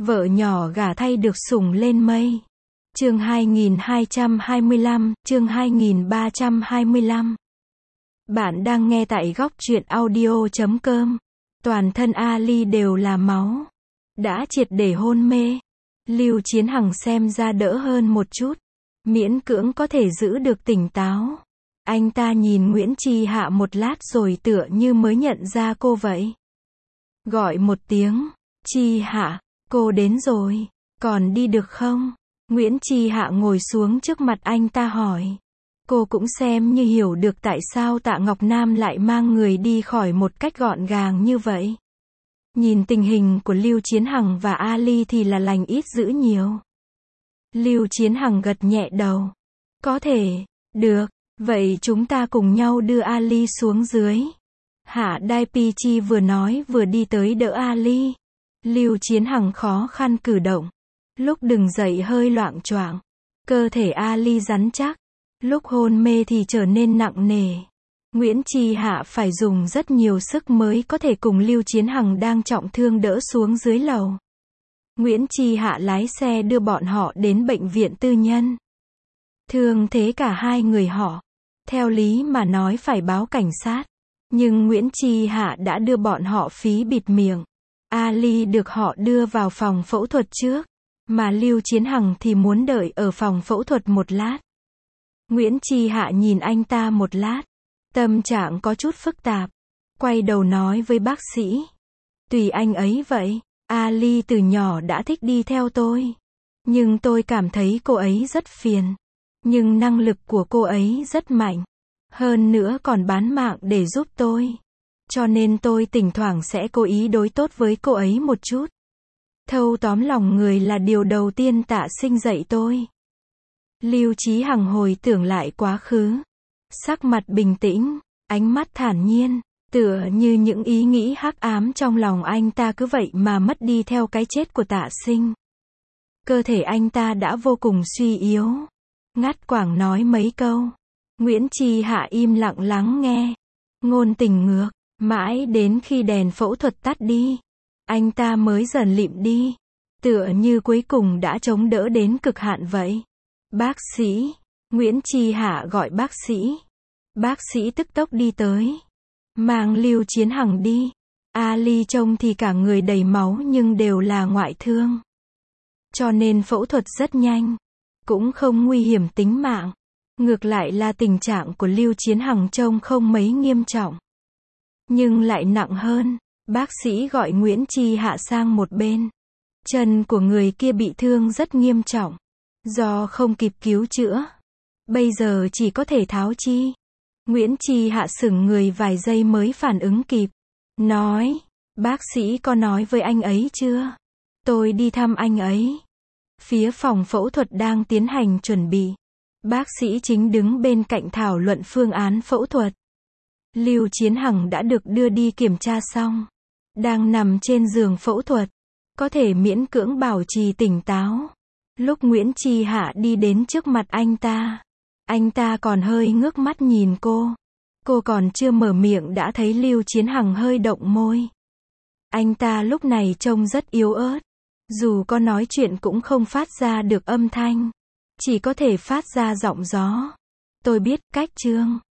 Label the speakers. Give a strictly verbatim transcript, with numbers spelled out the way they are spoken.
Speaker 1: Vợ nhỏ gả thay được sủng lên mây. Chương hai nghìn hai trăm hai mươi lăm, chương hai nghìn ba trăm hai mươi lăm. Bạn đang nghe tại góc truyện audio chấm com. Toàn thân Ali đều là máu. Đã triệt để hôn mê. Lưu Chiến Hằng xem ra đỡ hơn một chút. Miễn cưỡng có thể giữ được tỉnh táo. Anh ta nhìn Nguyễn Chi Hạ một lát rồi tựa như mới nhận ra cô vậy. Gọi một tiếng, Chi Hạ, cô đến rồi, còn đi được không? Nguyễn Chi Hạ ngồi xuống trước mặt anh ta hỏi. Cô cũng xem như hiểu được tại sao Tạ Ngọc Nam lại mang người đi khỏi một cách gọn gàng như vậy. Nhìn tình hình của Lưu Chiến Hằng và Ali thì là lành ít dữ nhiều. Lưu Chiến Hằng gật nhẹ đầu. Có thể, được, vậy chúng ta cùng nhau đưa Ali xuống dưới. Hạ Đai Pi Chi vừa nói vừa đi tới đỡ Ali. Lưu Chiến Hằng khó khăn cử động. Lúc đứng dậy hơi loạng choạng. Cơ thể Ali rắn chắc. Lúc hôn mê thì trở nên nặng nề. Nguyễn Chi Hạ phải dùng rất nhiều sức mới có thể cùng Lưu Chiến Hằng đang trọng thương đỡ xuống dưới lầu. Nguyễn Chi Hạ lái xe đưa bọn họ đến bệnh viện tư nhân. Thương thế cả hai người họ. Theo lý mà nói phải báo cảnh sát. Nhưng Nguyễn Chi Hạ đã đưa bọn họ phí bịt miệng. Ali được họ đưa vào phòng phẫu thuật trước. Mà Lưu Chiến Hằng thì muốn đợi ở phòng phẫu thuật một lát. Nguyễn Chi Hạ nhìn anh ta một lát. Tâm trạng có chút phức tạp. Quay đầu nói với bác sĩ. Tùy anh ấy vậy. Ali từ nhỏ đã thích đi theo tôi. Nhưng tôi cảm thấy cô ấy rất phiền. Nhưng năng lực của cô ấy rất mạnh. Hơn nữa còn bán mạng để giúp tôi. Cho nên tôi thỉnh thoảng sẽ cố ý đối tốt với cô ấy một chút. Thâu tóm lòng người là điều đầu tiên Tạ Sinh dạy tôi. Lưu Chí Hằng hồi tưởng lại quá khứ. Sắc mặt bình tĩnh, ánh mắt thản nhiên, tựa như những ý nghĩ hắc ám trong lòng anh ta cứ vậy mà mất đi theo cái chết của Tạ Sinh. Cơ thể anh ta đã vô cùng suy yếu. Ngắt quãng nói mấy câu. Nguyễn Chi Hạ im lặng lắng nghe. Ngôn tình ngược, mãi đến khi đèn phẫu thuật tắt đi. Anh ta mới dần lịm đi. Tựa như cuối cùng đã chống đỡ đến cực hạn vậy. Bác sĩ. Nguyễn Chi Hạ gọi bác sĩ. Bác sĩ tức tốc đi tới. Mang Lưu Chiến Hằng đi. Ali trông thì cả người đầy máu nhưng đều là ngoại thương. Cho nên phẫu thuật rất nhanh. Cũng không nguy hiểm tính mạng. Ngược lại là tình trạng của Lưu Chiến Hằng trông không mấy nghiêm trọng. Nhưng lại nặng hơn. Bác sĩ gọi Nguyễn Chi Hạ sang một bên. Chân của người kia bị thương rất nghiêm trọng. Do không kịp cứu chữa. Bây giờ chỉ có thể tháo chi. Nguyễn Chi Hạ sững người vài giây mới phản ứng kịp. Nói, bác sĩ có nói với anh ấy chưa? Tôi đi thăm anh ấy. Phía phòng phẫu thuật đang tiến hành chuẩn bị. Bác sĩ chính đứng bên cạnh thảo luận phương án phẫu thuật. Lưu Chiến Hằng đã được đưa đi kiểm tra xong. Đang nằm trên giường phẫu thuật. Có thể miễn cưỡng bảo trì tỉnh táo. Lúc Nguyễn Chi Hạ đi đến trước mặt anh ta. Anh ta còn hơi ngước mắt nhìn cô. Cô còn chưa mở miệng đã thấy Lưu Chiến Hằng hơi động môi. Anh ta lúc này trông rất yếu ớt. Dù có nói chuyện cũng không phát ra được âm thanh. Chỉ có thể phát ra giọng gió. Tôi biết cách Trương.